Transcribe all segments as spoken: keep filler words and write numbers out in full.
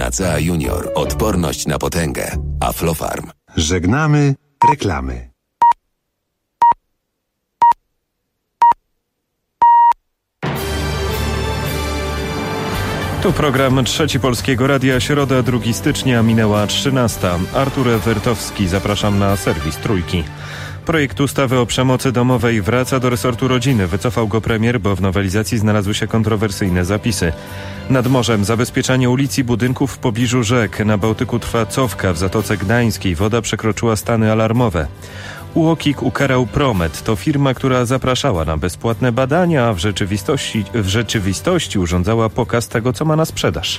Panacea Junior. Odporność na potęgę. Aflofarm. Żegnamy reklamy. Tu program Trzeci Polskiego Radia, środa drugiego stycznia, minęła trzynasta. Artur Wyrtowski, zapraszam na serwis Trójki. Projekt ustawy o przemocy domowej wraca do resortu rodziny. Wycofał go premier, bo w nowelizacji znalazły się kontrowersyjne zapisy. Nad morzem zabezpieczanie ulic i budynków w pobliżu rzek. Na Bałtyku trwa cofka. W Zatoce Gdańskiej woda przekroczyła stany alarmowe. U O K I K ukarał Promet. To firma, która zapraszała na bezpłatne badania, a w rzeczywistości, w rzeczywistości urządzała pokaz tego, co ma na sprzedaż.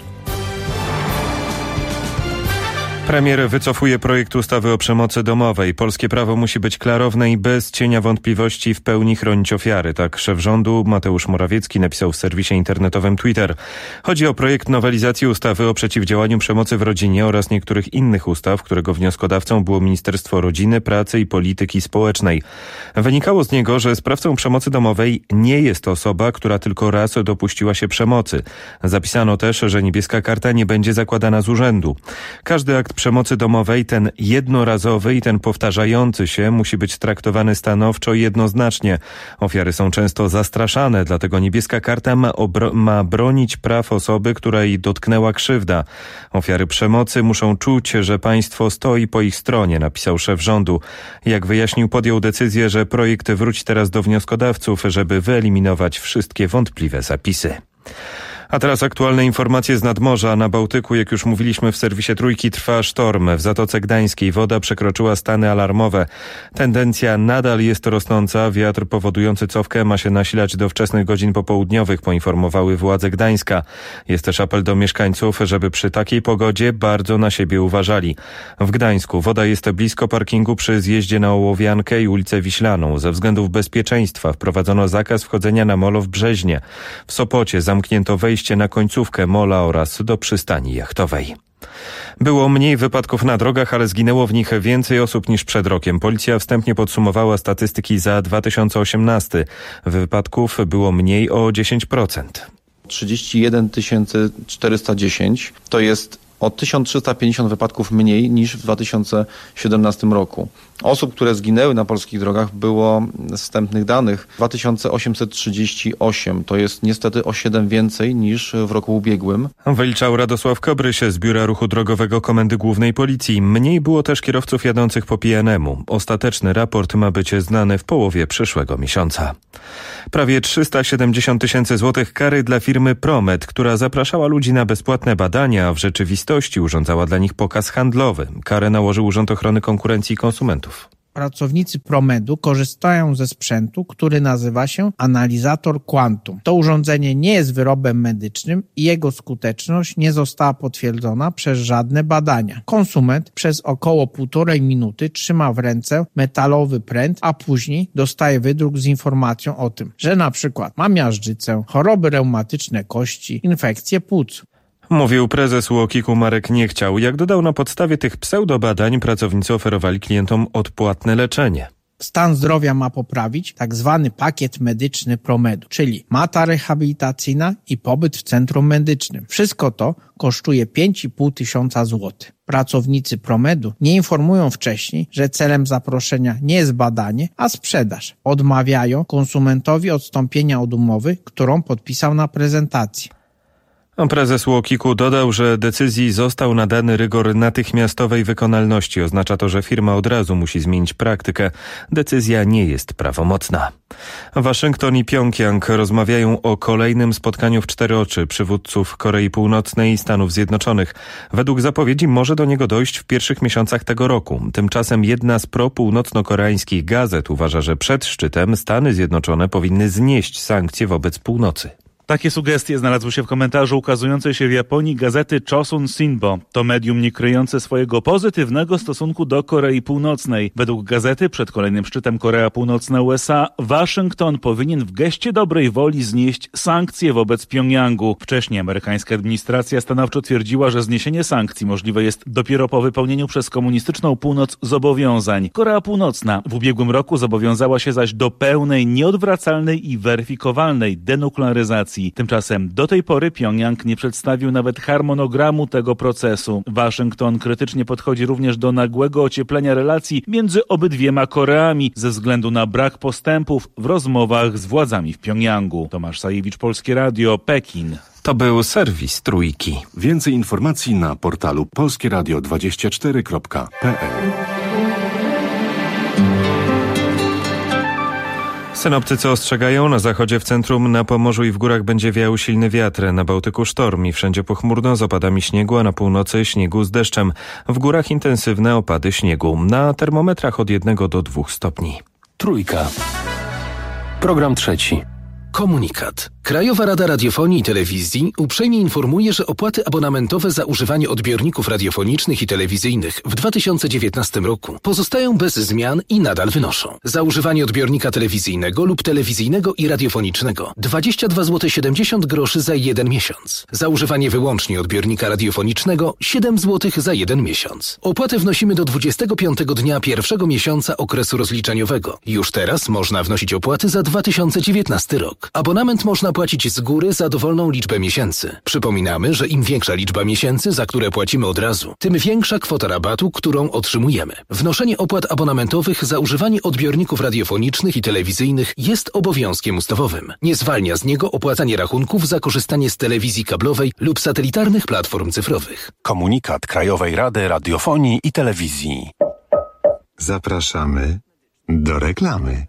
Premier wycofuje projekt ustawy o przemocy domowej. Polskie prawo musi być klarowne i bez cienia wątpliwości w pełni chronić ofiary. Tak szef rządu Mateusz Morawiecki napisał w serwisie internetowym Twitter. Chodzi o projekt nowelizacji ustawy o przeciwdziałaniu przemocy w rodzinie oraz niektórych innych ustaw, którego wnioskodawcą było Ministerstwo Rodziny, Pracy i Polityki Społecznej. Wynikało z niego, że sprawcą przemocy domowej nie jest osoba, która tylko raz dopuściła się przemocy. Zapisano też, że niebieska karta nie będzie zakładana z urzędu. Każdy akt przemocy domowej, ten jednorazowy i ten powtarzający się, musi być traktowany stanowczo i jednoznacznie. Ofiary są często zastraszane, dlatego niebieska karta ma, obro- ma bronić praw osoby, która jej dotknęła krzywda. Ofiary przemocy muszą czuć, że państwo stoi po ich stronie, napisał szef rządu. Jak wyjaśnił, podjął decyzję, że projekt wróci teraz do wnioskodawców, żeby wyeliminować wszystkie wątpliwe zapisy. A teraz aktualne informacje z nadmorza. Na Bałtyku, jak już mówiliśmy w serwisie Trójki, trwa sztorm. W Zatoce Gdańskiej woda przekroczyła stany alarmowe. Tendencja nadal jest rosnąca. Wiatr powodujący cofkę ma się nasilać do wczesnych godzin popołudniowych, poinformowały władze Gdańska. Jest też apel do mieszkańców, żeby przy takiej pogodzie bardzo na siebie uważali. W Gdańsku woda jest blisko parkingu przy zjeździe na Ołowiankę i ulicę Wiślaną. Ze względów bezpieczeństwa wprowadzono zakaz wchodzenia na molo w Brzeźnie. W Sopocie zamknięto wejście na końcówkę mola oraz do przystani jachtowej. Było mniej wypadków na drogach, ale zginęło w nich więcej osób niż przed rokiem. Policja wstępnie podsumowała statystyki za dwa tysiące osiemnasty. Wypadków było mniej o dziesięć procent. trzydzieści jeden tysięcy czterysta dziesięć to jest o tysiąc trzysta pięćdziesiąt wypadków mniej niż w dwa tysiące siedemnastym roku. Osób, które zginęły na polskich drogach, było z wstępnych danych dwa tysiące osiemset trzydzieści osiem. To jest niestety o siedem więcej niż w roku ubiegłym. Wyliczał Radosław Kobryś z Biura Ruchu Drogowego Komendy Głównej Policji. Mniej było też kierowców jadących po pijanemu. Ostateczny raport ma być znany w połowie przyszłego miesiąca. Prawie trzysta siedemdziesiąt tysięcy złotych kary dla firmy Promet, która zapraszała ludzi na bezpłatne badania, a w rzeczywistości urządzała dla nich pokaz handlowy. Karę nałożył Urząd Ochrony Konkurencji i Konsumentów. Pracownicy Promedu korzystają ze sprzętu, który nazywa się analizator Quantum. To urządzenie nie jest wyrobem medycznym i jego skuteczność nie została potwierdzona przez żadne badania. Konsument przez około półtorej minuty trzyma w ręce metalowy pręt, a później dostaje wydruk z informacją o tym, że na przykład ma miażdżycę, choroby reumatyczne kości, infekcje płuc. Mówił prezes U O K I K-u Marek Niechciał. Jak dodał, na podstawie tych pseudobadań pracownicy oferowali klientom odpłatne leczenie. Stan zdrowia ma poprawić tak zwany pakiet medyczny Promedu, czyli mata rehabilitacyjna i pobyt w centrum medycznym. Wszystko to kosztuje pięć i pół tysiąca złotych. Pracownicy Promedu nie informują wcześniej, że celem zaproszenia nie jest badanie, a sprzedaż. Odmawiają konsumentowi odstąpienia od umowy, którą podpisał na prezentacji. Prezes U O K I K-u dodał, że decyzji został nadany rygor natychmiastowej wykonalności. Oznacza to, że firma od razu musi zmienić praktykę. Decyzja nie jest prawomocna. Waszyngton i Pjongjang rozmawiają o kolejnym spotkaniu w cztery oczy przywódców Korei Północnej i Stanów Zjednoczonych. Według zapowiedzi może do niego dojść w pierwszych miesiącach tego roku. Tymczasem jedna z pro-północno-koreańskich gazet uważa, że przed szczytem Stany Zjednoczone powinny znieść sankcje wobec północy. Takie sugestie znalazły się w komentarzu ukazującej się w Japonii gazety Chosun Sinbo. To medium nie kryjące swojego pozytywnego stosunku do Korei Północnej. Według gazety przed kolejnym szczytem Korea Północna-U S A Waszyngton powinien w geście dobrej woli znieść sankcje wobec Pjongjangu. Wcześniej amerykańska administracja stanowczo twierdziła, że zniesienie sankcji możliwe jest dopiero po wypełnieniu przez komunistyczną północ zobowiązań. Korea Północna w ubiegłym roku zobowiązała się zaś do pełnej, nieodwracalnej i weryfikowalnej denuklearyzacji. relacji. Tymczasem do tej pory Pjongjang nie przedstawił nawet harmonogramu tego procesu. Waszyngton krytycznie podchodzi również do nagłego ocieplenia relacji między obydwiema Koreami ze względu na brak postępów w rozmowach z władzami w Pjongjangu. Tomasz Sajewicz, Polskie Radio, Pekin. To był serwis Trójki. Więcej informacji na portalu polskieradio dwadzieścia cztery kropka p l. Synoptycy ostrzegają, na zachodzie, w centrum, na Pomorzu i w górach będzie wiał silny wiatr, na Bałtyku sztorm i wszędzie pochmurno z opadami śniegu, a na północy śniegu z deszczem. W górach intensywne opady śniegu. Na termometrach od jednego do dwóch stopni. Trójka. Program trzeci. Komunikat. Krajowa Rada Radiofonii i Telewizji uprzejmie informuje, że opłaty abonamentowe za używanie odbiorników radiofonicznych i telewizyjnych w dwa tysiące dziewiętnastym roku pozostają bez zmian i nadal wynoszą. Za używanie odbiornika telewizyjnego lub telewizyjnego i radiofonicznego dwadzieścia dwa złote siedemdziesiąt groszy za jeden miesiąc. Za używanie wyłącznie odbiornika radiofonicznego siedem złotych za jeden miesiąc. Opłatę wnosimy do dwudziestego piątego dnia pierwszego miesiąca okresu rozliczeniowego. Już teraz można wnosić opłaty za dwa tysiące dziewiętnasty rok. Abonament można płacić z góry za dowolną liczbę miesięcy. Przypominamy, że im większa liczba miesięcy, za które płacimy od razu, tym większa kwota rabatu, którą otrzymujemy. Wnoszenie opłat abonamentowych za używanie odbiorników radiofonicznych i telewizyjnych jest obowiązkiem ustawowym. Nie zwalnia z niego opłacanie rachunków za korzystanie z telewizji kablowej lub satelitarnych platform cyfrowych. Komunikat Krajowej Rady Radiofonii i Telewizji. Zapraszamy do reklamy.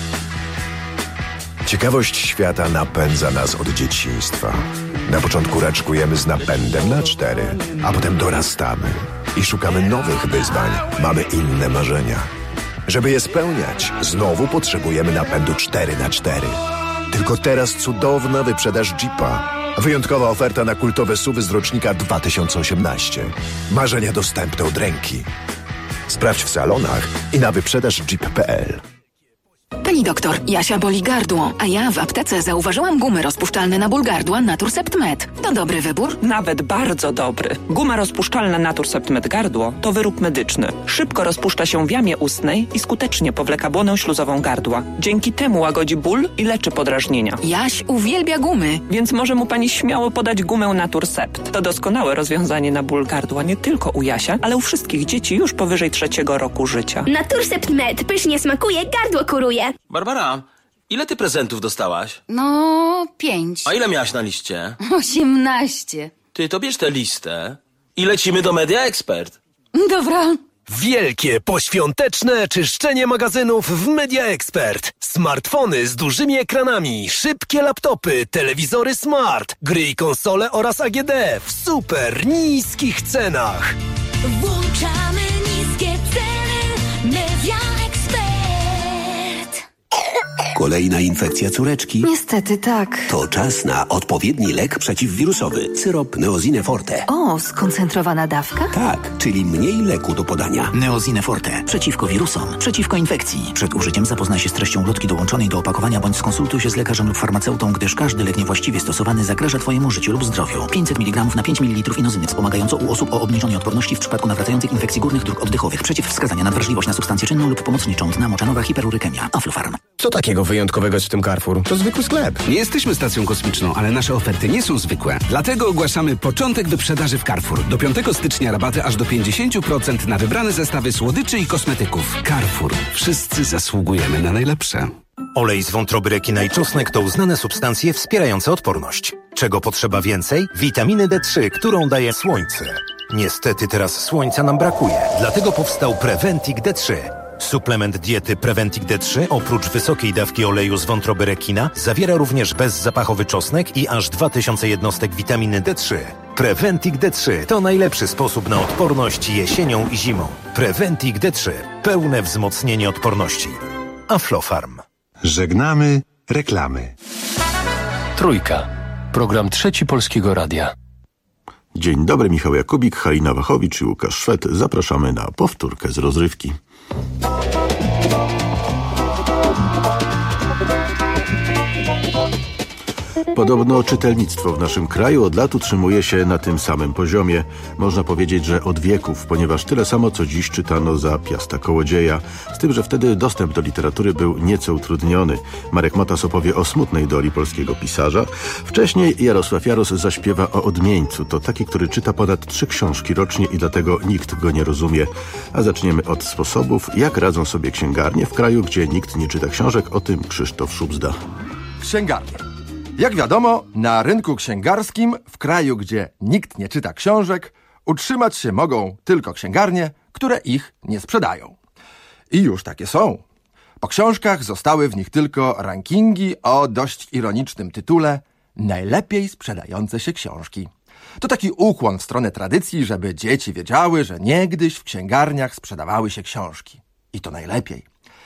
Ciekawość świata napędza nas od dzieciństwa. Na początku raczkujemy z napędem na cztery, a potem dorastamy i szukamy nowych wyzwań. Mamy inne marzenia. Żeby je spełniać, znowu potrzebujemy napędu cztery na cztery. Tylko teraz cudowna wyprzedaż Jeepa. Wyjątkowa oferta na kultowe suwy z rocznika dwa tysiące osiemnastego. Marzenia dostępne od ręki. Sprawdź w salonach i na wyprzedaż jeep kropka p l. Pani doktor, Jasia boli gardło, a ja w aptece zauważyłam gumy rozpuszczalne na ból gardła Naturcept Med. To dobry wybór? Nawet bardzo dobry. Guma rozpuszczalna Naturcept Med gardło to wyrób medyczny. Szybko rozpuszcza się w jamie ustnej i skutecznie powleka błonę śluzową gardła. Dzięki temu łagodzi ból i leczy podrażnienia. Jaś uwielbia gumy. Więc może mu pani śmiało podać gumę Naturcept. To doskonałe rozwiązanie na ból gardła nie tylko u Jasia, ale u wszystkich dzieci już powyżej trzeciego roku życia. Naturcept Med pysznie smakuje, gardło kuruje. Barbara, ile ty prezentów dostałaś? No, pięć. A ile miałaś na liście? Osiemnaście. Ty to bierz tę listę i lecimy do Media Expert. Dobra. Wielkie, poświąteczne czyszczenie magazynów w Media Expert. Smartfony z dużymi ekranami, szybkie laptopy, telewizory smart, gry i konsole oraz A G D w super niskich cenach. Włączamy niskie ceny. Media Expert. Kolejna infekcja córeczki? Niestety tak. To czas na odpowiedni lek przeciwwirusowy. Syrop Neosine Forte. O, skoncentrowana dawka? Tak, czyli mniej leku do podania. Neosine Forte. Przeciwko wirusom, przeciwko infekcji. Przed użyciem zapoznaj się z treścią ulotki dołączonej do opakowania bądź skonsultuj się z lekarzem lub farmaceutą, gdyż każdy lek niewłaściwie stosowany zagraża Twojemu życiu lub zdrowiu. pięćset miligramów na pięć mililitrów inozyny wspomagająco u osób o obniżonej odporności w przypadku nawracających infekcji górnych dróg oddechowych. Przeciwwskazania na wrażliwość na substancję czynną lub pomocniczą, tna moczanowa, hiperurykemia. Aflofarm. Co takiego wyjątkowego jest w tym Carrefour? To zwykły sklep. Nie jesteśmy stacją kosmiczną, ale nasze oferty nie są zwykłe. Dlatego ogłaszamy początek wyprzedaży w Carrefour. Do piątego stycznia rabaty aż do pięćdziesiąt procent na wybrane zestawy słodyczy i kosmetyków. Carrefour. Wszyscy zasługujemy na najlepsze. Olej z wątroby rekina i czosnek to uznane substancje wspierające odporność. Czego potrzeba więcej? Witaminy D trzy, którą daje słońce. Niestety teraz słońca nam brakuje. Dlatego powstał Preventic D trzy. Suplement diety Preventic D trzy oprócz wysokiej dawki oleju z wątroby rekina zawiera również bezzapachowy czosnek i aż dwa tysiące jednostek witaminy D trzy. Preventic D trzy to najlepszy sposób na odporność jesienią i zimą. Preventic D trzy. Pełne wzmocnienie odporności. Aflofarm. Żegnamy reklamy. Trójka. Program trzeci Polskiego Radia. Dzień dobry, Michał Jakubik, Halina Wachowicz i Łukasz Szwed. Zapraszamy na powtórkę z rozrywki. Podobno czytelnictwo w naszym kraju od lat utrzymuje się na tym samym poziomie. Można powiedzieć, że od wieków, ponieważ tyle samo co dziś czytano za Piasta Kołodzieja. Z tym, że wtedy dostęp do literatury był nieco utrudniony. Marek Motas opowie o smutnej doli polskiego pisarza. Wcześniej Jarosław Jaros zaśpiewa o odmieńcu. To taki, który czyta ponad trzy książki rocznie i dlatego nikt go nie rozumie. A zaczniemy od sposobów, jak radzą sobie księgarnie w kraju, gdzie nikt nie czyta książek. O tym Krzysztof Szubzda. Księgarnie. Jak wiadomo, na rynku księgarskim, w kraju, gdzie nikt nie czyta książek, utrzymać się mogą tylko księgarnie, które ich nie sprzedają. I już takie są. Po książkach zostały w nich tylko rankingi o dość ironicznym tytule Najlepiej sprzedające się książki. To taki ukłon w stronę tradycji, żeby dzieci wiedziały, że niegdyś w księgarniach sprzedawały się książki. I to najlepiej.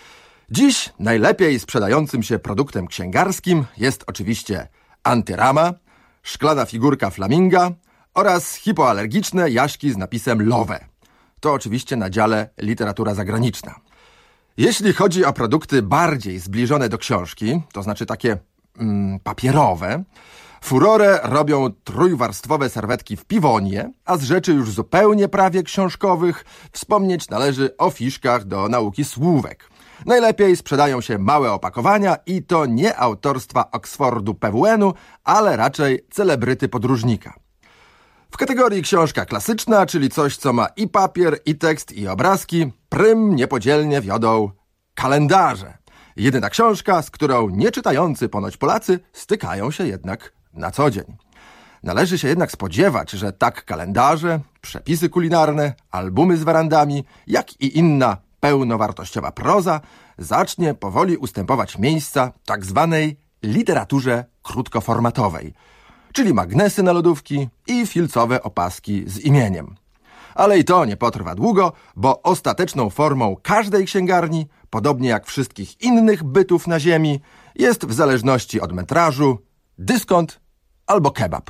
Dziś najlepiej sprzedającym się produktem księgarskim jest oczywiście antyrama, szklana figurka flaminga oraz hipoalergiczne jaśki z napisem Lowe. To oczywiście na dziale literatura zagraniczna. Jeśli chodzi o produkty bardziej zbliżone do książki, to znaczy takie mm, papierowe, furorę robią trójwarstwowe serwetki w piwonie, a z rzeczy już zupełnie prawie książkowych wspomnieć należy o fiszkach do nauki słówek. Najlepiej sprzedają się małe opakowania i to nie autorstwa Oxfordu P W N-u, ale raczej celebryty podróżnika. W kategorii książka klasyczna, czyli coś, co ma i papier, i tekst, i obrazki, prym niepodzielnie wiodą kalendarze. Jedyna książka, z którą nieczytający ponoć Polacy stykają się jednak na co dzień. Należy się jednak spodziewać, że tak kalendarze, przepisy kulinarne, albumy z werandami, jak i inna pełnowartościowa proza zacznie powoli ustępować miejsca tak zwanej literaturze krótkoformatowej, czyli magnesy na lodówki i filcowe opaski z imieniem. Ale i to nie potrwa długo, bo ostateczną formą każdej księgarni, podobnie jak wszystkich innych bytów na ziemi, jest w zależności od metrażu dyskont albo kebab.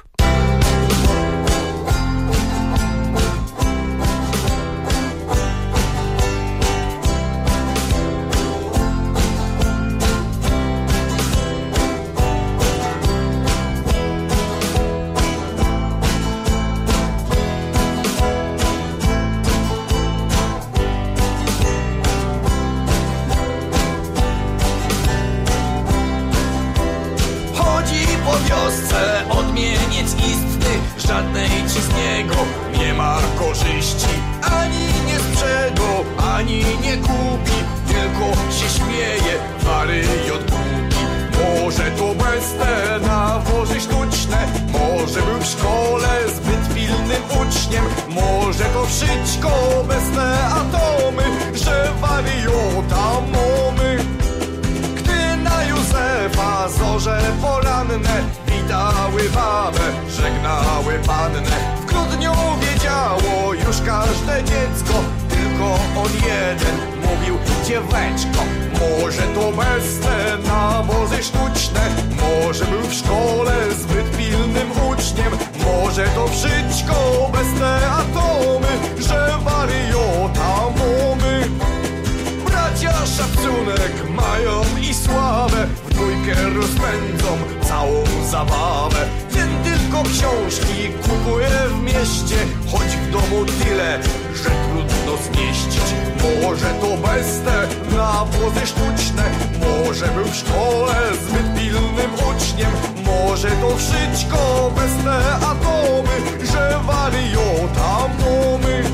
Żadnej ci z niego nie ma korzyści. Ani nie sprzeda, ani nie kupi, tylko się śmieje, wariot głupi. Może to bezte nawozy sztuczne, może był w szkole zbyt pilnym uczniem, może to wszystko bezte atomy, że wariota mamy. Gdy na Józefa zorze poranne witały babę, żegnały pannę. W grudniu wiedziało już każde dziecko, tylko on jeden mówił dzieweczko. Może to bezte nawozy sztuczne, może był w szkole zbyt pilnym uczniem, może to wszystko bezte atomy, że wariota mamy. Bracia szacunek mają i sławę, w dwójkę rozpędzą całą zabawę. Ten tylko książki kupuje w mieście, choć w domu tyle, że trudno zmieścić. Może to bezte nawozy sztuczne, może był w szkole zbyt pilnym uczniem, może to wszystko bezte atomy, że wariota mamy.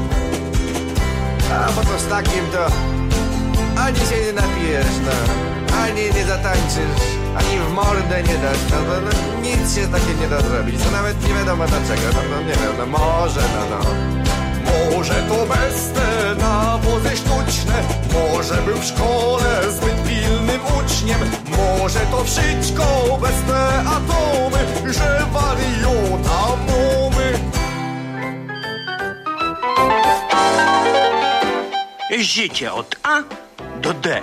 A bo to z takim to ani się nie napijesz, no, ani nie zatańczysz, ani w mordę nie dasz, no, no, no nic się takie nie da zrobić, no nawet nie wiadomo dlaczego, no, no nie wiem, no może, no, no. Może to bezte nawozy sztuczne, może był w szkole zbyt pilnym uczniem, może to wszystko bezte atomy, że wariota mamy. Życie od A do D.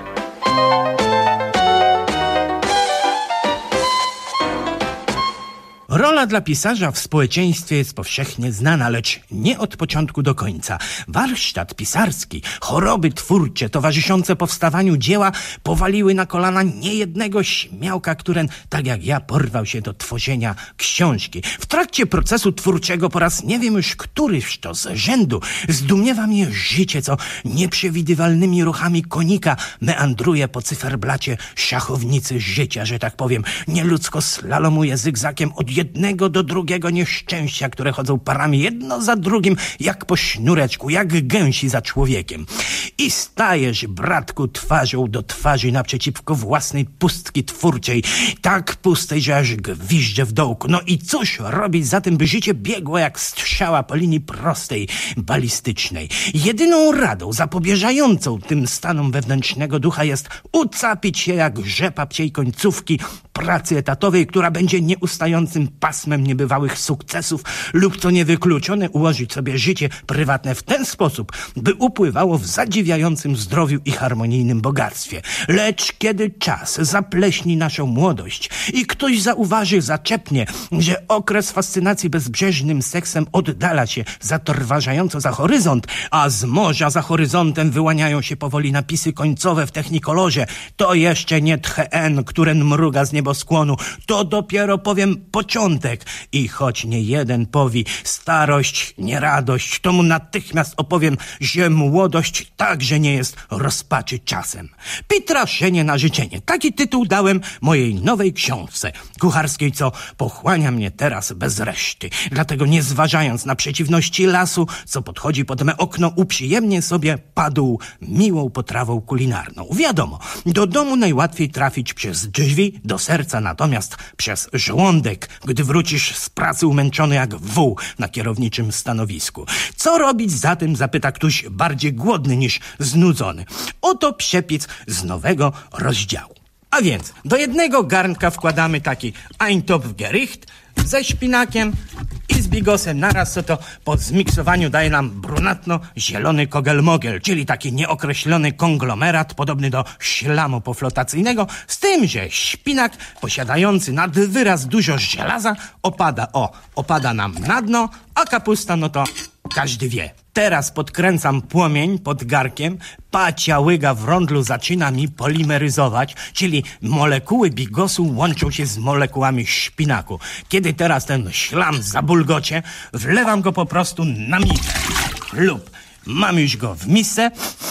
Rola dla pisarza w społeczeństwie jest powszechnie znana, lecz nie od początku do końca. Warsztat pisarski, choroby twórcze towarzyszące powstawaniu dzieła powaliły na kolana niejednego śmiałka, który, tak jak ja, porwał się do tworzenia książki. W trakcie procesu twórczego po raz nie wiem już któryś to z rzędu zdumiewa mnie życie, co nieprzewidywalnymi ruchami konika meandruje po cyferblacie szachownicy życia, że tak powiem, nieludzko slalomuje zygzakiem od jednego do drugiego nieszczęścia, które chodzą parami jedno za drugim, jak po sznureczku, jak gęsi za człowiekiem. I stajesz, bratku, twarzą do twarzy naprzeciwko własnej pustki twórczej, tak pustej, że aż gwizdże w dołku. No i cóż robić za tym, by życie biegło jak strzała po linii prostej, balistycznej. Jedyną radą zapobieżającą tym stanom wewnętrznego ducha jest ucapić się jak rzepa psiej końcówki pracy etatowej, która będzie nieustającym pasmem niebywałych sukcesów lub, co niewykluczone, ułożyć sobie życie prywatne w ten sposób, by upływało w zadziwiającym zdrowiu i harmonijnym bogactwie. Lecz kiedy czas zapleśni naszą młodość i ktoś zauważy zaczepnie, że okres fascynacji bezbrzeżnym seksem oddala się zatrważająco za horyzont, a z morza za horyzontem wyłaniają się powoli napisy końcowe w technikolorze, to jeszcze nie tchen, któren mruga z nieboskłonu, to dopiero, powiem, początek. I choć nie jeden powi starość, nie radość, to mu natychmiast opowiem, że młodość także nie jest rozpaczy czasem. Pitraszenie na życzenie. Taki tytuł dałem mojej nowej książce kucharskiej, co pochłania mnie teraz bez reszty. Dlatego, nie zważając na przeciwności lasu, co podchodzi pod me okno, uprzyjemnie sobie padł miłą potrawą kulinarną. Wiadomo, do domu najłatwiej trafić przez drzwi, do serca natomiast przez żołądek, gdy wrócisz z pracy umęczony jak wół na kierowniczym stanowisku. Co robić zatem, zapyta ktoś bardziej głodny niż znudzony. Oto przepis z nowego rozdziału. A więc do jednego garnka wkładamy taki Eintopfgericht ze szpinakiem i z bigosem naraz, co to po zmiksowaniu daje nam brunatno-zielony kogelmogel, czyli taki nieokreślony konglomerat podobny do ślamu poflotacyjnego, z tym, że szpinak posiadający nad wyraz dużo żelaza opada, o, opada nam na dno, a kapusta, no to każdy wie. Teraz podkręcam płomień pod garkiem, pacia łyga w rondlu zaczyna mi polimeryzować, czyli molekuły bigosu łączą się z molekułami szpinaku. Kiedy teraz ten ślam zabulgocie, wlewam go po prostu na miskę. Lub mam już go w misce.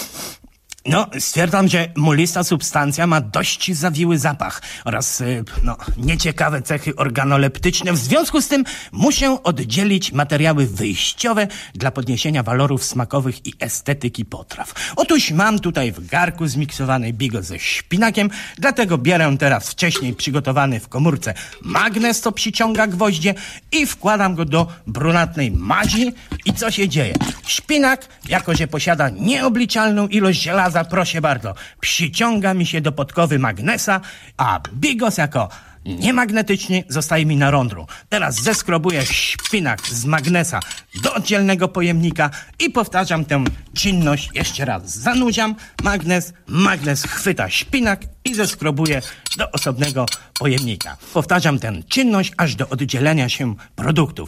No, stwierdzam, że mulista substancja ma dość zawiły zapach oraz, no, nieciekawe cechy organoleptyczne. W związku z tym muszę oddzielić materiały wyjściowe dla podniesienia walorów smakowych i estetyki potraw. Otóż mam tutaj w garku zmiksowany bigos ze szpinakiem, dlatego bierę teraz wcześniej przygotowany w komórce magnez, co przyciąga gwoździe, i wkładam go do brunatnej mazi. I co się dzieje? Szpinak, jako że posiada nieobliczalną ilość żelaza, proszę bardzo, przyciąga mi się do podkowy magnesa, a bigos jako niemagnetyczny zostaje mi na rondru. Teraz zeskrobuję szpinak z magnesa do oddzielnego pojemnika i powtarzam tę czynność jeszcze raz. Zanudziam magnes, magnes chwyta szpinak i zeskrobuję do osobnego pojemnika. Powtarzam tę czynność aż do oddzielenia się produktów.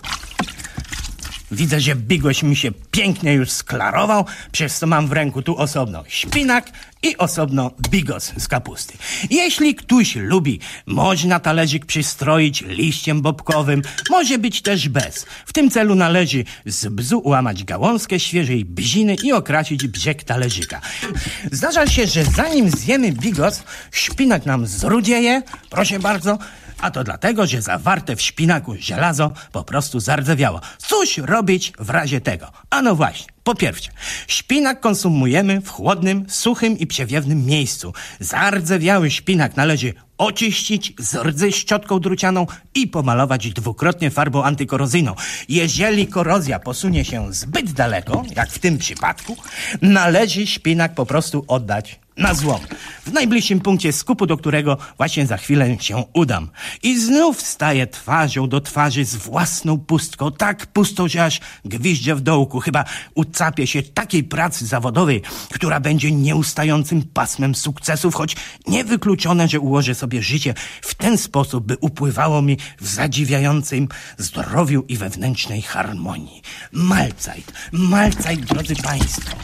Widzę, że bigos mi się pięknie już sklarował, przez co mam w ręku tu osobno szpinak i osobno bigos z kapusty. Jeśli ktoś lubi, można talerzyk przystroić liściem bobkowym, może być też bez. W tym celu należy z bzu ułamać gałązkę świeżej bziny i okrasić brzeg talerzyka. Zdarza się, że zanim zjemy bigos, szpinak nam zrudzieje, proszę bardzo, a to dlatego, że zawarte w szpinaku żelazo po prostu zardzewiało. Cóż robić w razie tego? Ano właśnie, po pierwsze, szpinak konsumujemy w chłodnym, suchym i przewiewnym miejscu. Zardzewiały szpinak należy oczyścić, zrdzy szczotką drucianą i pomalować dwukrotnie farbą antykorozyjną. Jeżeli korozja posunie się zbyt daleko, jak w tym przypadku, należy szpinak po prostu oddać na złom. W najbliższym punkcie skupu, do którego właśnie za chwilę się udam. I znów staję twarzą do twarzy z własną pustką. Tak pustą, że aż gwizdże w dołku. Chyba ucapię się takiej pracy zawodowej, która będzie nieustającym pasmem sukcesów, choć niewykluczone, że ułożę sobie życie w ten sposób, by upływało mi w zadziwiającym zdrowiu i wewnętrznej harmonii. Mahlzeit, Mahlzeit, drodzy państwo.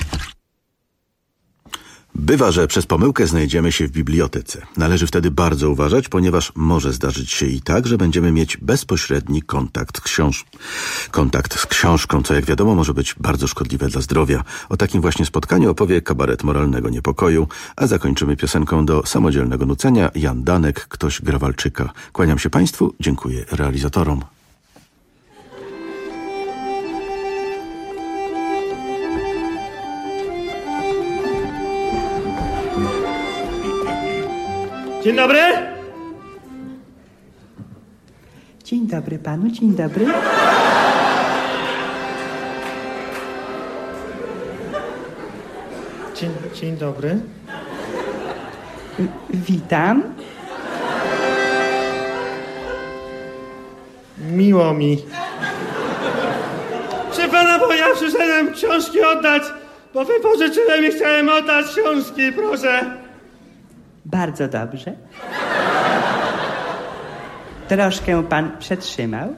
Bywa, że przez pomyłkę znajdziemy się w bibliotece. Należy wtedy bardzo uważać, ponieważ może zdarzyć się i tak, że będziemy mieć bezpośredni kontakt z książ... kontakt z książką, co jak wiadomo może być bardzo szkodliwe dla zdrowia. O takim właśnie spotkaniu opowie kabaret moralnego niepokoju, a zakończymy piosenką do samodzielnego nucenia Jan Danek, Ktoś gra walczyka. Kłaniam się Państwu, dziękuję realizatorom. Dzień dobry. Dzień dobry panu, dzień dobry. Dzień, dzień dobry. Witam. Miło mi. Proszę pana, bo ja przyszedłem książki oddać, bo wypożyczyłem i chciałem oddać książki, proszę. Bardzo dobrze. Troszkę pan przetrzymał.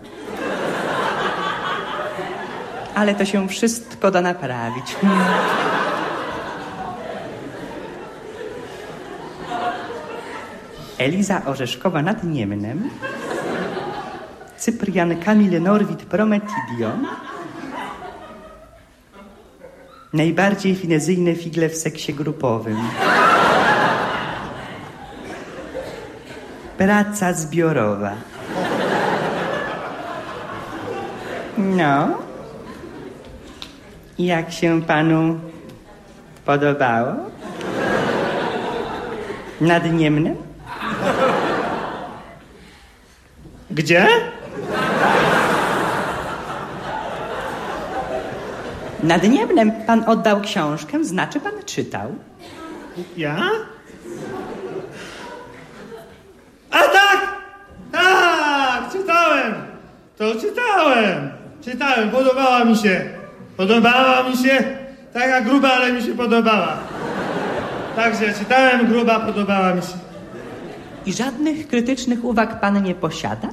Ale to się wszystko da naprawić. Eliza Orzeszkowa nad Niemnem, Cyprian Kamil Norwid Prometidion, najbardziej finezyjne figle w seksie grupowym. Praca zbiorowa. No. Jak się panu podobało? Nad Niemnem? Gdzie? Nad Niemnem pan oddał książkę, znaczy pan czytał. Ja? A tak! Tak! Czytałem! To czytałem! Czytałem, podobała mi się. Podobała mi się. Taka gruba, ale mi się podobała. Także czytałem, gruba, podobała mi się. I żadnych krytycznych uwag pan nie posiada?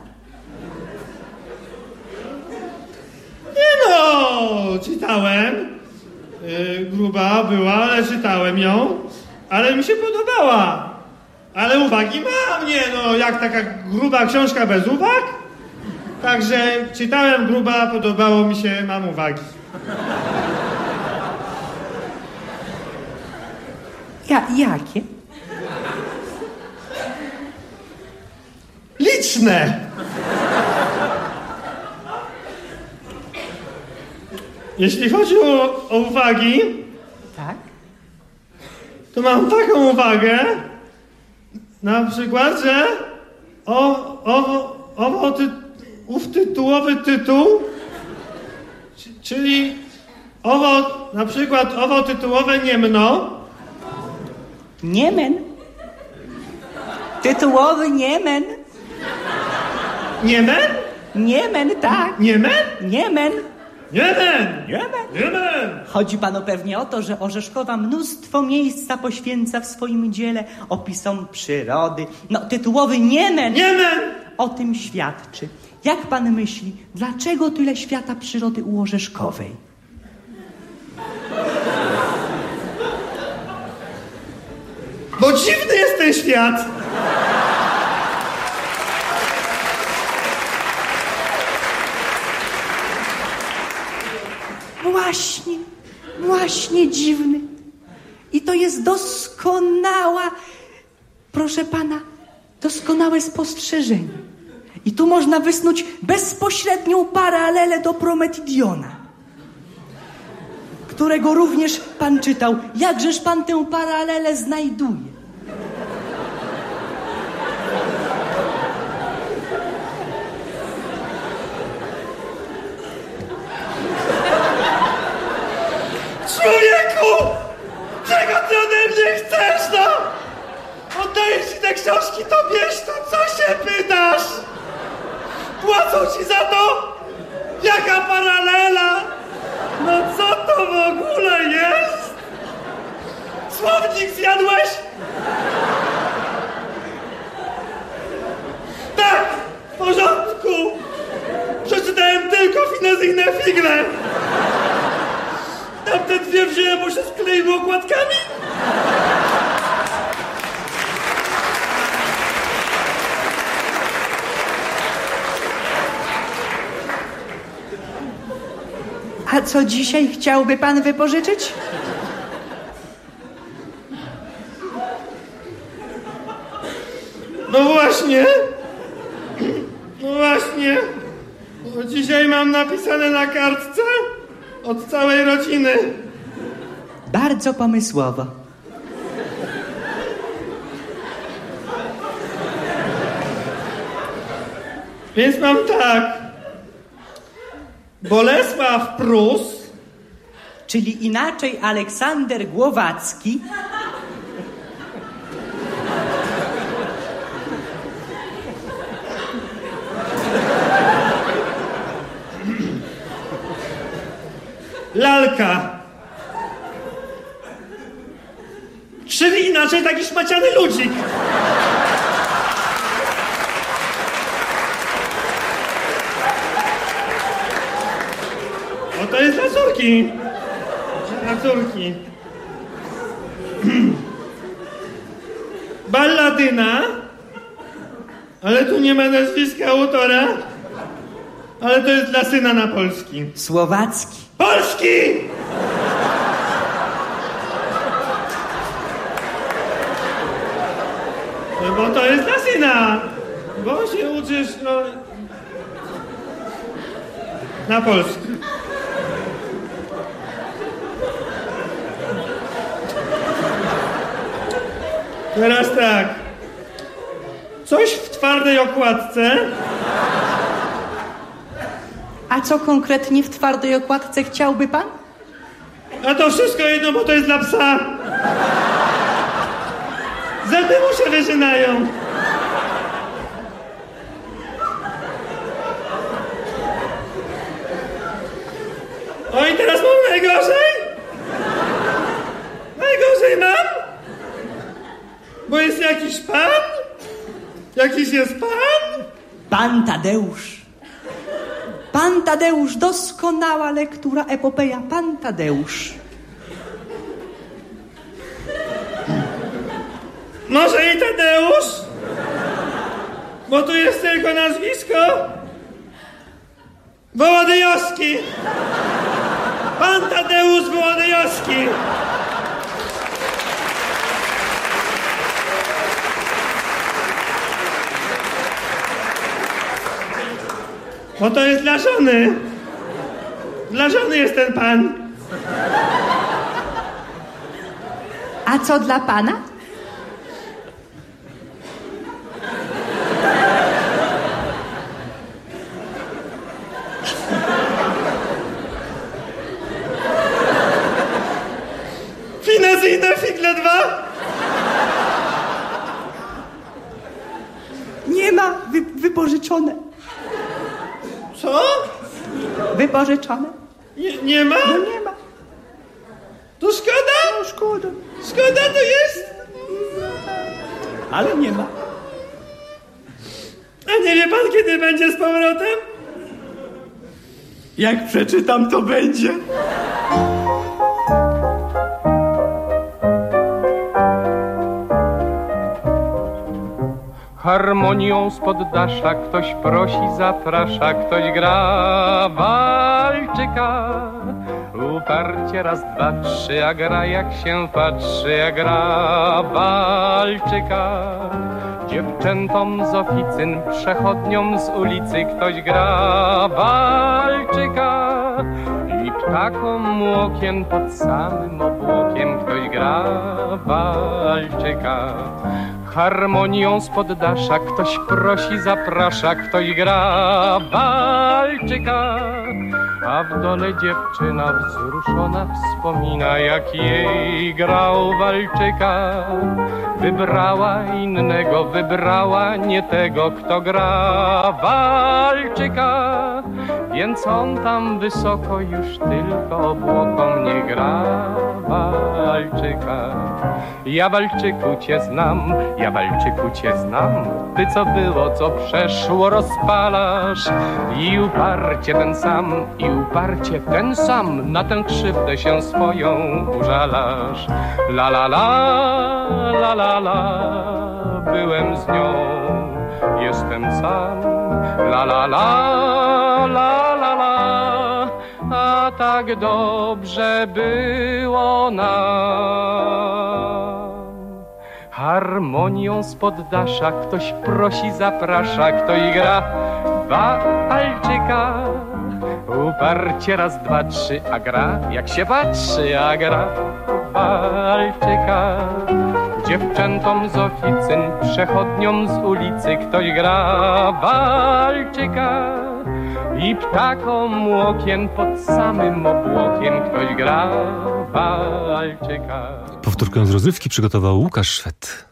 Nie no! Czytałem. Yy, gruba była, ale czytałem ją. Ale mi się podobała. Ale uwagi mam, nie no, jak taka gruba książka bez uwag? Także czytałem, gruba, podobało mi się, mam uwagi. Ja, jakie? Liczne! Jeśli chodzi o, o uwagi... Tak? To mam taką uwagę, na przykład, że o, owo, owo ty, ów tytułowy tytuł, czyli owo, na przykład owo tytułowe Niemno. Niemen. Tytułowy Niemen. Niemen? Niemen, tak. Niemen? Niemen. Niemen! Niemen. Niemen! Chodzi panu pewnie o to, że Orzeszkowa mnóstwo miejsca poświęca w swoim dziele opisom przyrody. No, tytułowy Niemen. Niemen! O tym świadczy. Jak pan myśli, dlaczego tyle świata przyrody u Orzeszkowej? Bo dziwny jest ten świat! Właśnie, właśnie dziwny. I to jest doskonała, proszę pana, doskonałe spostrzeżenie. I tu można wysnuć bezpośrednią paralelę do Prometidiona, którego również pan czytał. Jakżeż pan tę paralelę znajduje? Człowieku! Czego ty ode mnie chcesz, no? Oddaję ci te książki, to bierz, to co się pytasz? Płacą ci za to? Jaka paralela? No co to w ogóle jest? Słownik zjadłeś? Tak, w porządku. Przeczytałem tylko finezyjne figle. Tamte dwie wziąłem, bo się skleiły okładkami. A co dzisiaj chciałby pan wypożyczyć? No właśnie. No właśnie. Bo dzisiaj mam napisane na kartce od całej rodziny. Bardzo pomysłowo. Więc mam tak. Bolesław Prus, czyli inaczej Aleksander Głowacki, lalka, czyli inaczej taki szmaciany ludzik. O, to jest dla córki. Dla córki. Balladyna, ale tu nie ma nazwiska autora, ale to jest dla syna na polski. Słowacki. Polski! Bo to jest dla syna. Bo się uczysz no, na polski. Teraz tak. Coś w twardej okładce. A co konkretnie w twardej okładce chciałby pan? A to wszystko jedno, bo to jest dla psa. Zęby mu się wyżynają. O i teraz mam najgorzej? Najgorzej mam? Bo jest jakiś pan? Jakiś jest pan? Pan Tadeusz. Pan Tadeusz, doskonała lektura, epopeja. Pan Tadeusz. Może i Tadeusz? Bo tu jest tylko nazwisko. Wołodyjowski. Pan Tadeusz Wołodyjowski. Bo to jest dla żony. Dla żony jest ten pan. A co dla pana? Finezyjne figle dwa? Nie ma, wy, wypożyczone. Co? Wypożyczone. Nie, nie ma? No nie ma. To szkoda? No szkoda. Szkoda to jest? Ale nie ma. A nie wie pan, kiedy będzie z powrotem? Jak przeczytam, to będzie. Harmonią z poddasza ktoś prosi, zaprasza, ktoś gra walczyka. Uparcie raz, dwa, trzy, a gra jak się patrzy, a gra walczyka. Dziewczętom z oficyn, przechodniom z ulicy ktoś gra walczyka. I ptakom u okien pod samym obłokiem ktoś gra walczyka. Harmonią z poddasza ktoś prosi, zaprasza, ktoś gra walczyka. A w dole dziewczyna wzruszona wspomina, jak jej grał walczyka. Wybrała innego, wybrała nie tego, kto gra walczyka. Więc on tam wysoko już tylko obłoką nie gra walczyka. Ja walczyku cię znam, ja walczyku cię znam. Ty co było, co przeszło rozpalasz. I uparcie ten sam, i uparcie ten sam. Na tę krzywdę się swoją użalasz. La la la, la la la, byłem z nią, jestem sam. La la la, la la la, a tak dobrze było nam. Harmonią z poddasza ktoś prosi, zaprasza, kto i gra walczyka. Uparcie raz, dwa, trzy, a gra, jak się patrzy, a gra walczyka. Dziewczętom z oficyn, przechodniom z ulicy ktoś gra walczyka. I ptakom łokien pod samym obłokiem ktoś gra walczyka. Powtórkę z rozrywki przygotował Łukasz Szwed.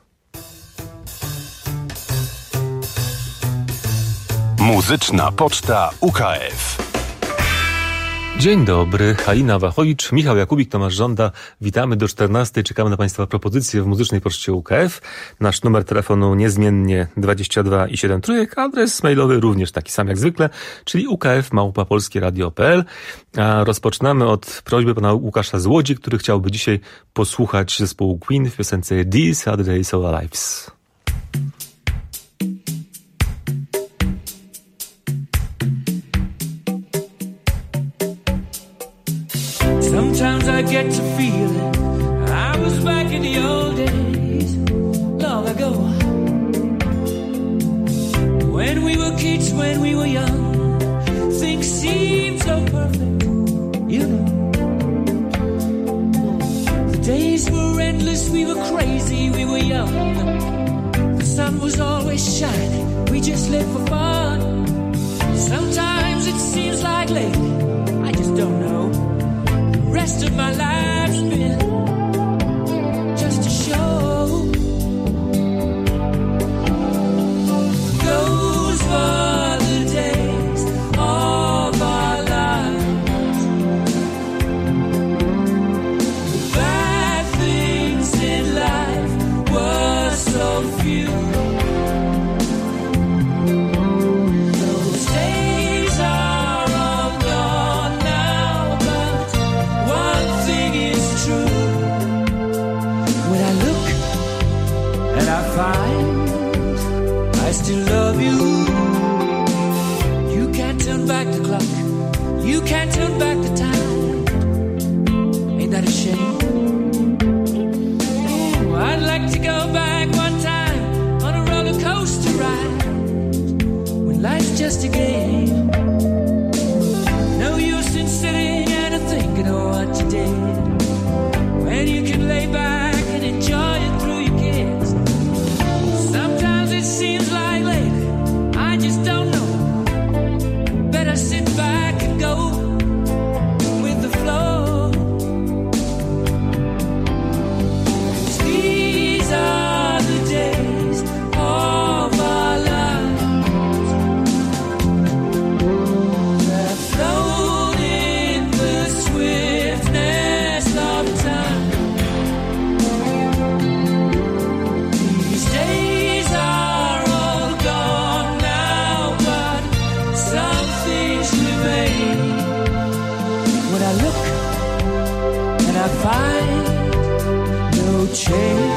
Muzyczna Poczta U K F. Dzień dobry, Halina Wachowicz, Michał Jakubik, Tomasz Żąda. Witamy do czternastej. Czekamy na Państwa propozycje w Muzycznej Poczcie U K F. Nasz numer telefonu niezmiennie dwadzieścia dwa i siedem trójek. Adres mailowy również taki sam jak zwykle, czyli u k f małpa polskie radio kropka p l. A rozpoczynamy od prośby pana Łukasza z Łodzi, który chciałby dzisiaj posłuchać zespołu Queen w piosence These Are the Days of Our Lives. Sometimes I get to feeling I was back in the old days, long ago. When we were kids, when we were young, things seemed so perfect, you know. The days were endless, we were crazy, we were young. The sun was always shining, we just lived for fun. Sometimes it seems like lately, I just don't know. Rest of my life's been just a show. Those were the days of our lives. The bad things in life were so few. Those days are all gone now, but one thing is true. When I look and I find I still love you, you can't turn back the clock, you can't turn back the time. Ain't that a shame? Ooh, I'd like to go back one time on a roller coaster ride when life's just a game. No use in sitting and thinking of what you did, when you can lay back and enjoy it through your kids. Sometimes it seems like lately, I just don't know. Better sit back and go with the flow. 'Cause these are the days of our lives that float in the swiftness of time. These days are all gone now, but some things remain. When I look and I find no change.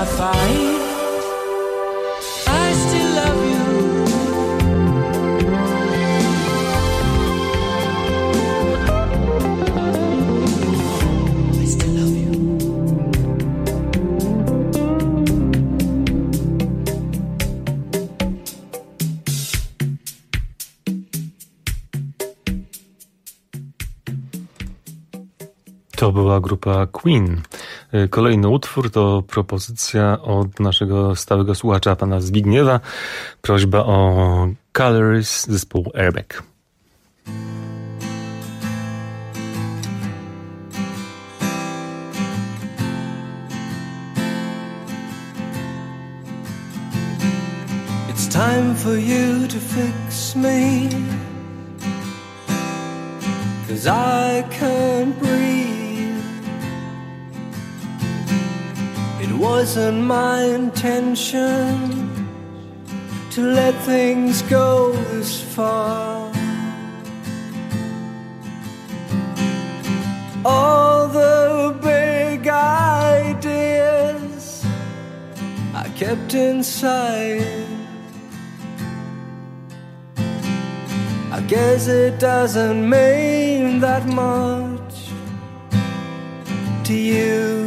I fight, I still love you. I still love you. To była grupa Queen. Kolejny utwór to propozycja od naszego stałego słuchacza, pana Zbigniewa. Prośba o Calories zespołu Airbag. It's time for you to fix me, 'cause I can't breathe. It wasn't my intention to let things go this far. All the big ideas I kept inside. I guess it doesn't mean that much to you.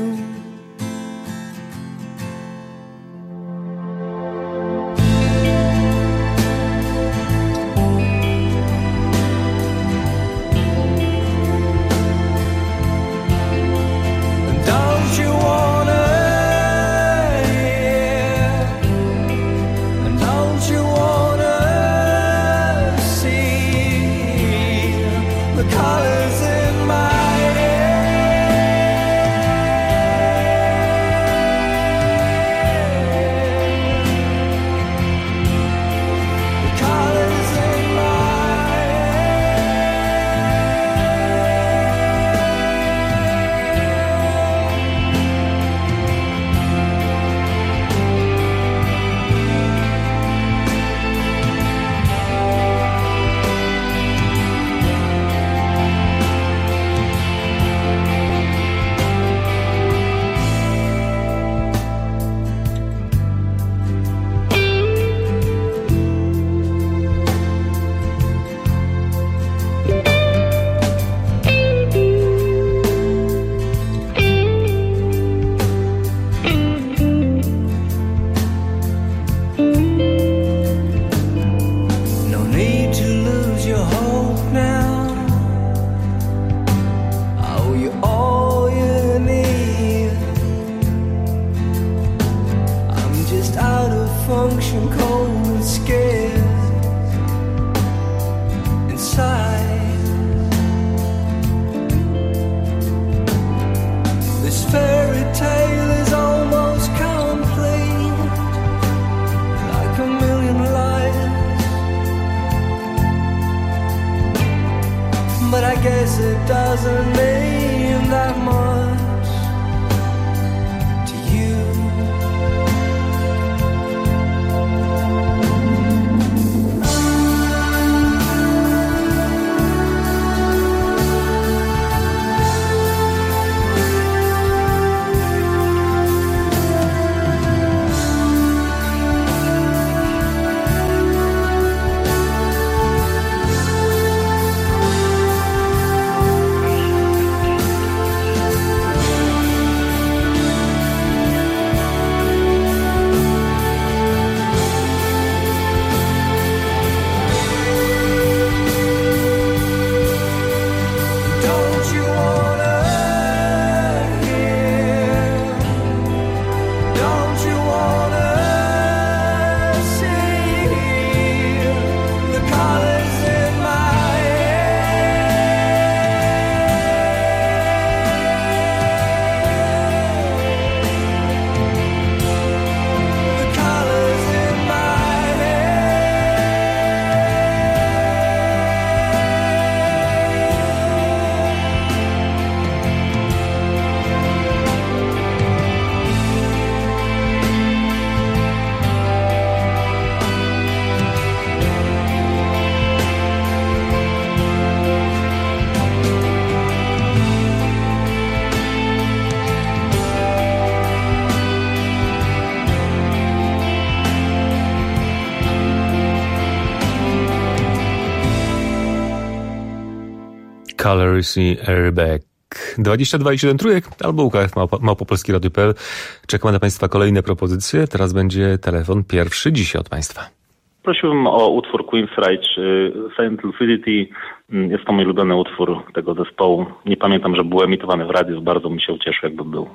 Colors i Airbag. dwadzieścia dwa i siedem trójek albo U K F małpopolski radio kropka p l. Czekamy na Państwa kolejne propozycje. Teraz będzie telefon pierwszy dzisiaj od Państwa. Prosiłbym o utwór Queen's Rage, Saint Lucidity. Jest to mój ulubiony utwór tego zespołu. Nie pamiętam, że był emitowany w radiu. Bardzo mi się ucieszył, jakby był.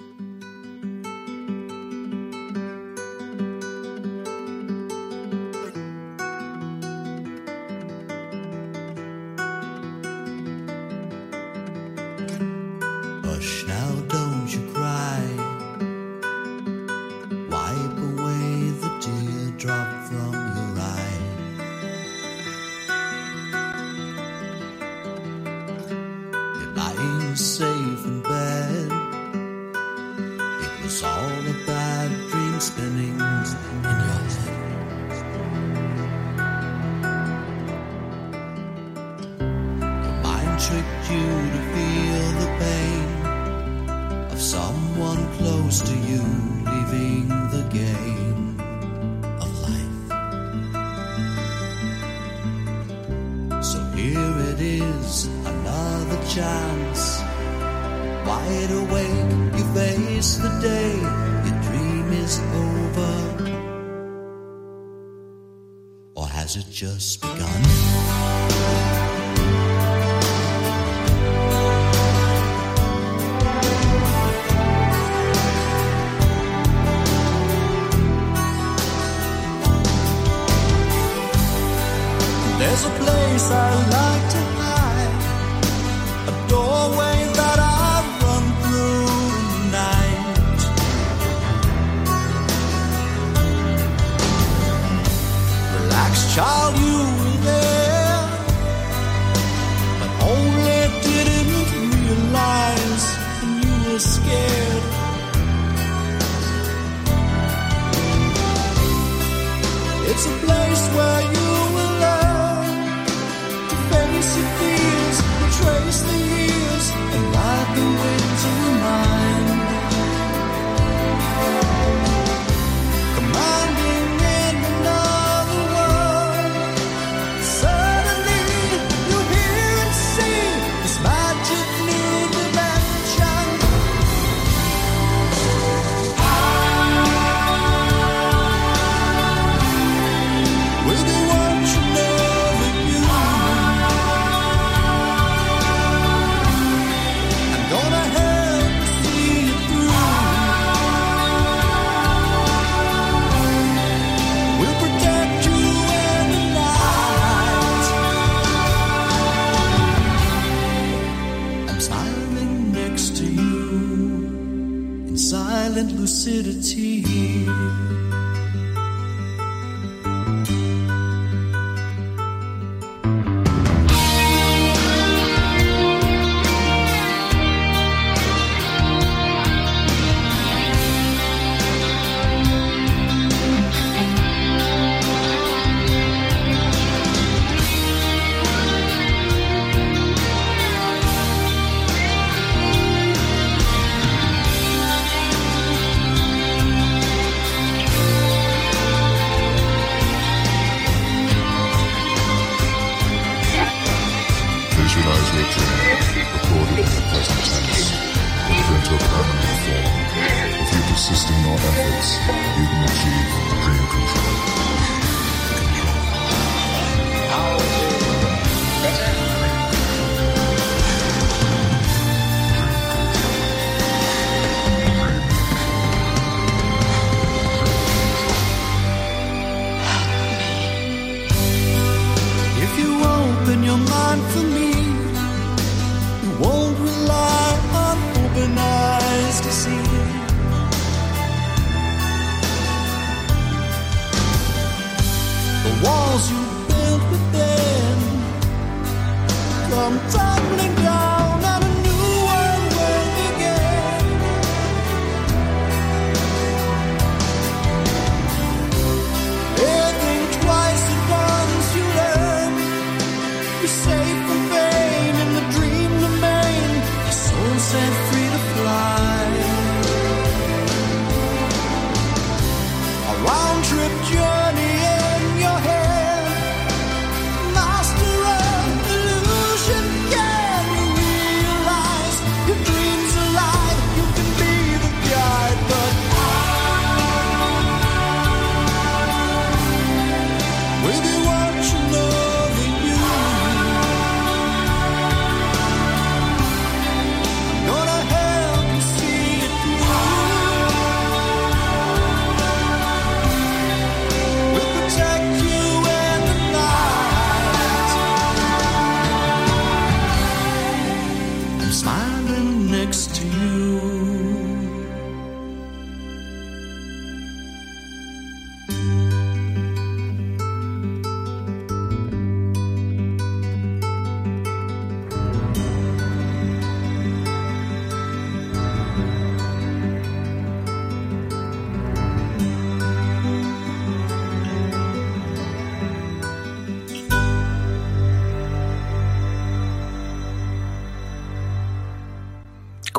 Hush now, don't you cry. Wipe away the teardrop from your eye. You're lying safe in bed. It was all a bad dream spinning in your head. Your mind tricked you to feel the pain of someone close to you leaving the game of life. So here it is, another chance. Wide awake, you face the day. Your dream is over, or has it just begun? There's a place I like to hide, a doorway that I run through tonight. Relax, child, you were there, but only didn't realize when you were scared. It's a place where you will learn to face your fears, trace the years, and ride the winds of your mind. Commanding in another world, suddenly you hear and see this magic new dimension. We'll be watching over you. I'm gonna help you see it through. We'll protect you in the night. I'm smiling next to you in silent lucidity. Visualize your dream, recorded in the present tense, enter into a permanent form. If you persist in your efforts, you can achieve dream control. If you open your mind for me, you won't rely on open eyes to see. The walls you built within come tumbling down and a new one will begin. Living twice at once you learn. You're safe from pain and the dream remain. Your soul set free to fly. A round trip journey in your head. Master of illusion, yeah.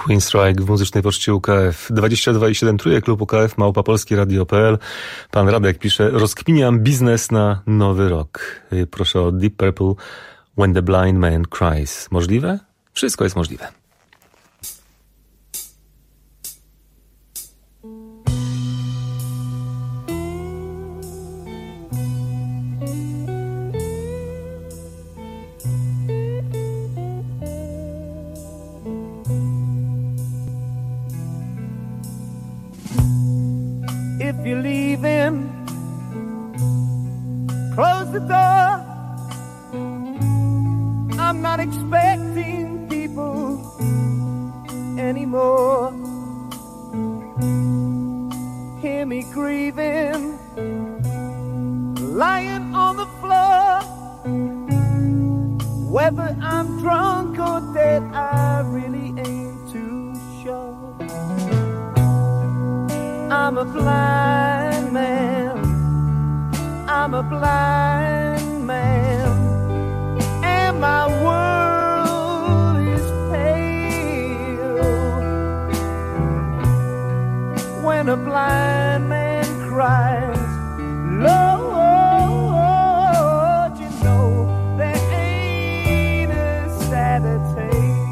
Queen Strike w Muzycznej Poczcie U K F. dwadzieścia dwa i siedem trójek, klub U K F, małpa polskie radio kropka p l. Pan Radek pisze, rozkminiam biznes na nowy rok. Proszę o Deep Purple, When the Blind Man Cries. Możliwe? Wszystko jest możliwe. If you're leaving, close the door. I'm not expecting people anymore. Hear me grieving, lying on the floor. Whether I'm drunk or dead, I really ain't too sure. I'm a blind man, I'm a blind man, and my world is pale. When a blind man cries, Lord, you know there ain't a sadder tale.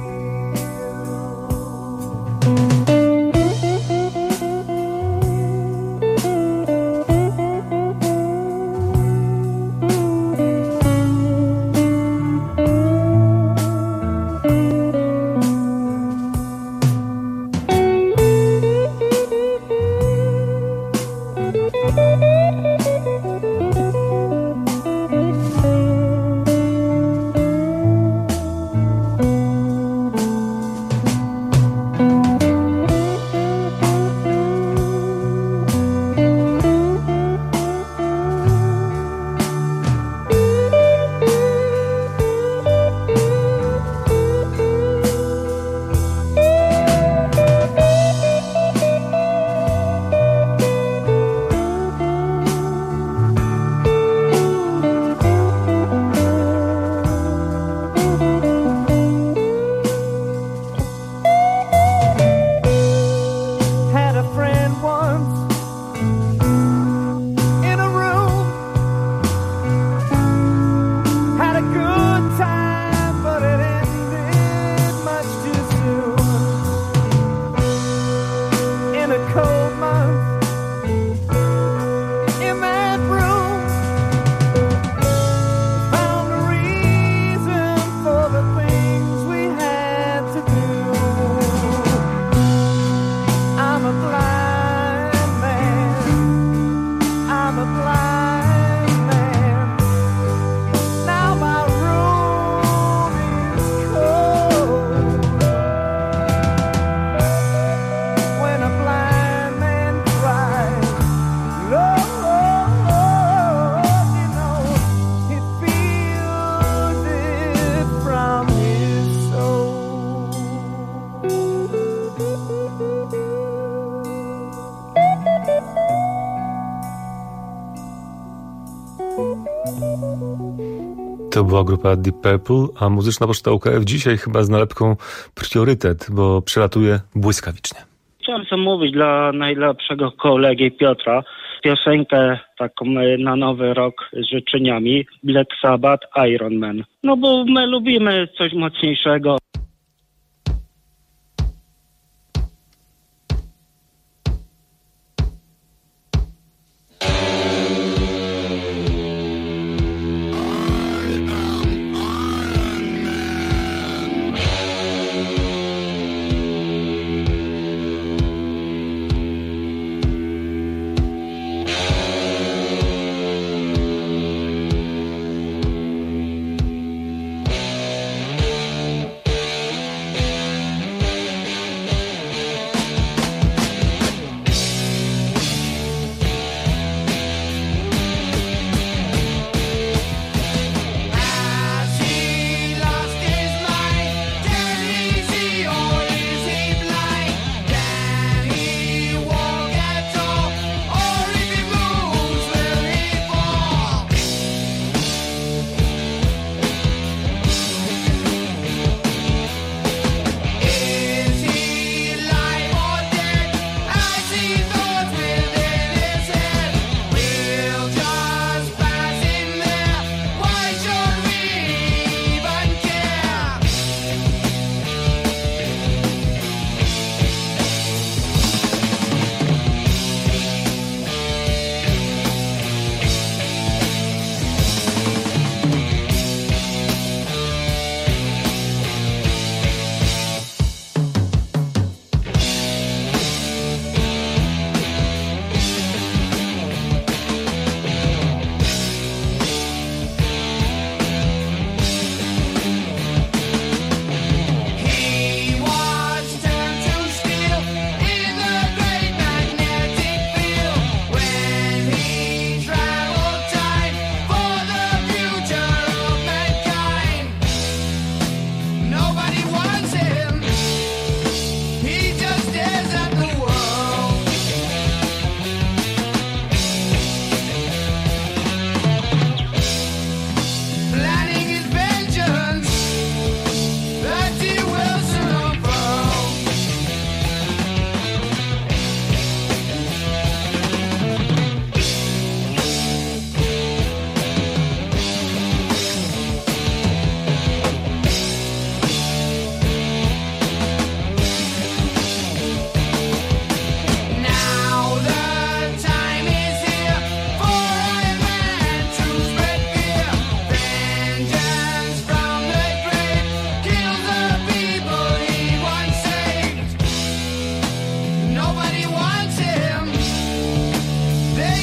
To była grupa Deep Purple, a Muzyczna Poczta U K F dzisiaj chyba z nalepką priorytet, bo przelatuje błyskawicznie. Chciałem zamówić dla najlepszego kolegi Piotra piosenkę taką na nowy rok z życzeniami Black Sabbath, Iron Man. No bo my lubimy coś mocniejszego.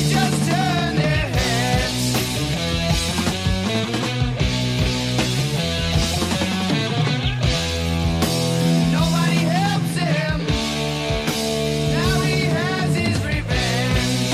just turn their heads. Nobody helps him. Now he has his revenge.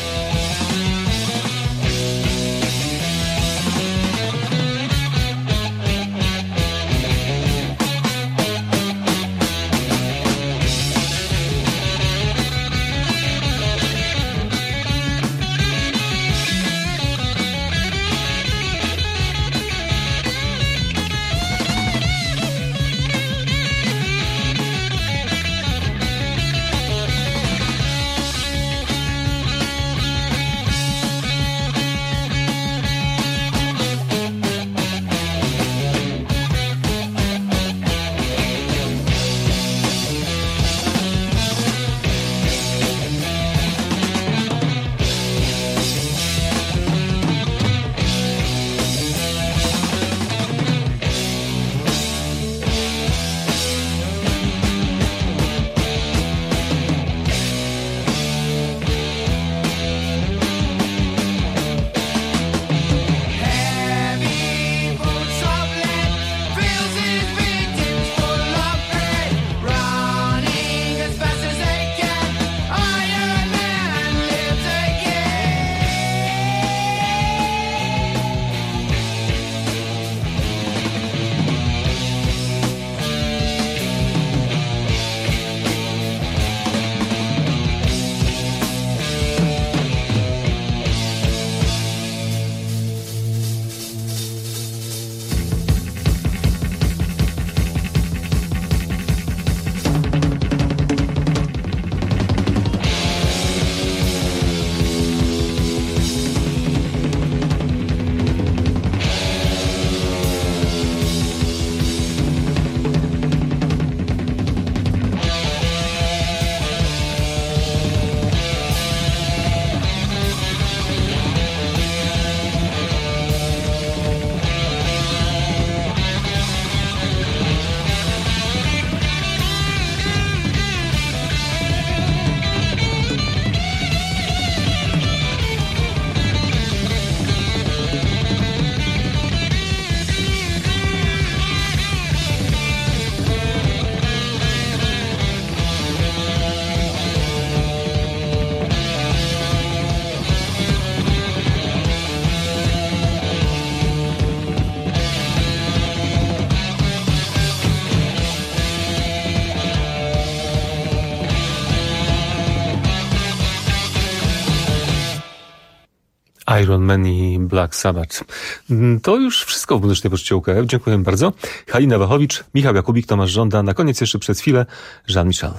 Iron Man i Black Sabbath. To już wszystko w Muzycznej Poczcie U K F. Dziękuję bardzo. Halina Wachowicz, Michał Jakubik, Tomasz Żąda. Na koniec jeszcze przez chwilę Jean Michel.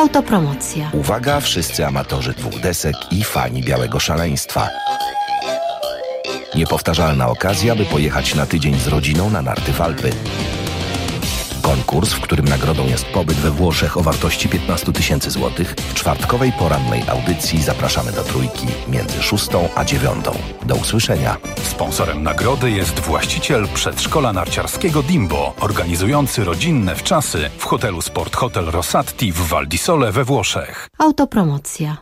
Autopromocja. Uwaga, wszyscy amatorzy dwóch desek i fani białego szaleństwa. Niepowtarzalna okazja, by pojechać na tydzień z rodziną na narty w Alpy. Konkurs, w którym nagrodą jest pobyt we Włoszech o wartości piętnaście tysięcy złotych. W czwartkowej porannej audycji zapraszamy do Trójki między szóstą a dziewiątą. Do usłyszenia. Sponsorem nagrody jest właściciel przedszkola narciarskiego Dimbo, organizujący rodzinne wczasy w hotelu Sport Hotel Rossatti w Val di Sole we Włoszech. Autopromocja.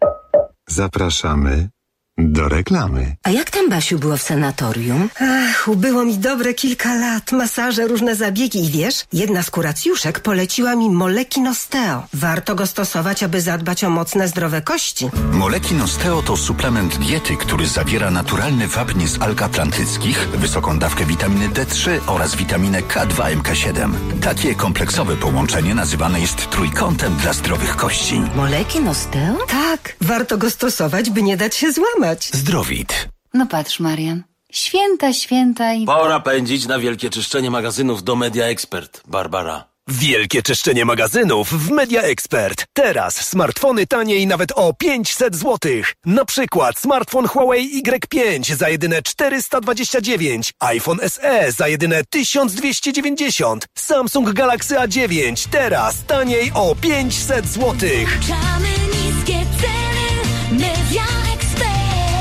Zapraszamy do reklamy. A jak tam, Basiu, było w sanatorium? Ach, ubyło mi dobre kilka lat. Masaże, różne zabiegi i wiesz, jedna z kuracjuszek poleciła mi Moleki Osteo. Warto go stosować, aby zadbać o mocne, zdrowe kości. Moleki Osteo to suplement diety, który zawiera naturalny wapń z alg atlantyckich, wysoką dawkę witaminy D trzy oraz witaminę K dwa M K siedem. Takie kompleksowe połączenie nazywane jest trójkątem dla zdrowych kości. Moleki Osteo? Tak, warto go stosować, by nie dać się złamać. Zdrowit. No patrz, Marian. Święta, święta i... Pora pędzić na wielkie czyszczenie magazynów do Media Expert, Barbara. Wielkie czyszczenie magazynów w Media Expert. Teraz smartfony taniej nawet o pięćset złotych. Na przykład smartfon Huawei Y pięć za jedyne czterysta dwadzieścia dziewięć, iPhone S E za jedyne tysiąc dwieście dziewięćdziesiąt, Samsung Galaxy A dziewięć teraz taniej o pięćset złotych. Niskie ceny, Media Expert.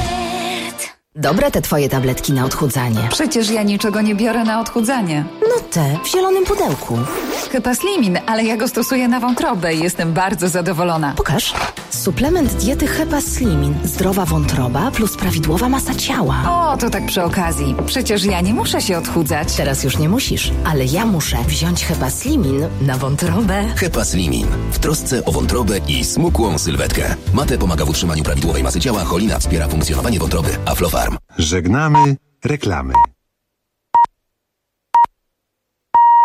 Dobre te twoje tabletki na odchudzanie. Przecież ja niczego nie biorę na odchudzanie. No te, w zielonym pudełku. Chyba Slimin, ale ja go stosuję na wątrobę i jestem bardzo zadowolona. Pokaż. Suplement diety Hepa Slimin. Zdrowa wątroba plus prawidłowa masa ciała. O, to tak przy okazji. Przecież ja nie muszę się odchudzać. Teraz już nie musisz, ale ja muszę wziąć Hepa Slimin na wątrobę. Hepa Slimin. W trosce o wątrobę i smukłą sylwetkę. Mate pomaga w utrzymaniu prawidłowej masy ciała, cholina wspiera funkcjonowanie wątroby, Aflofarm. Żegnamy reklamy.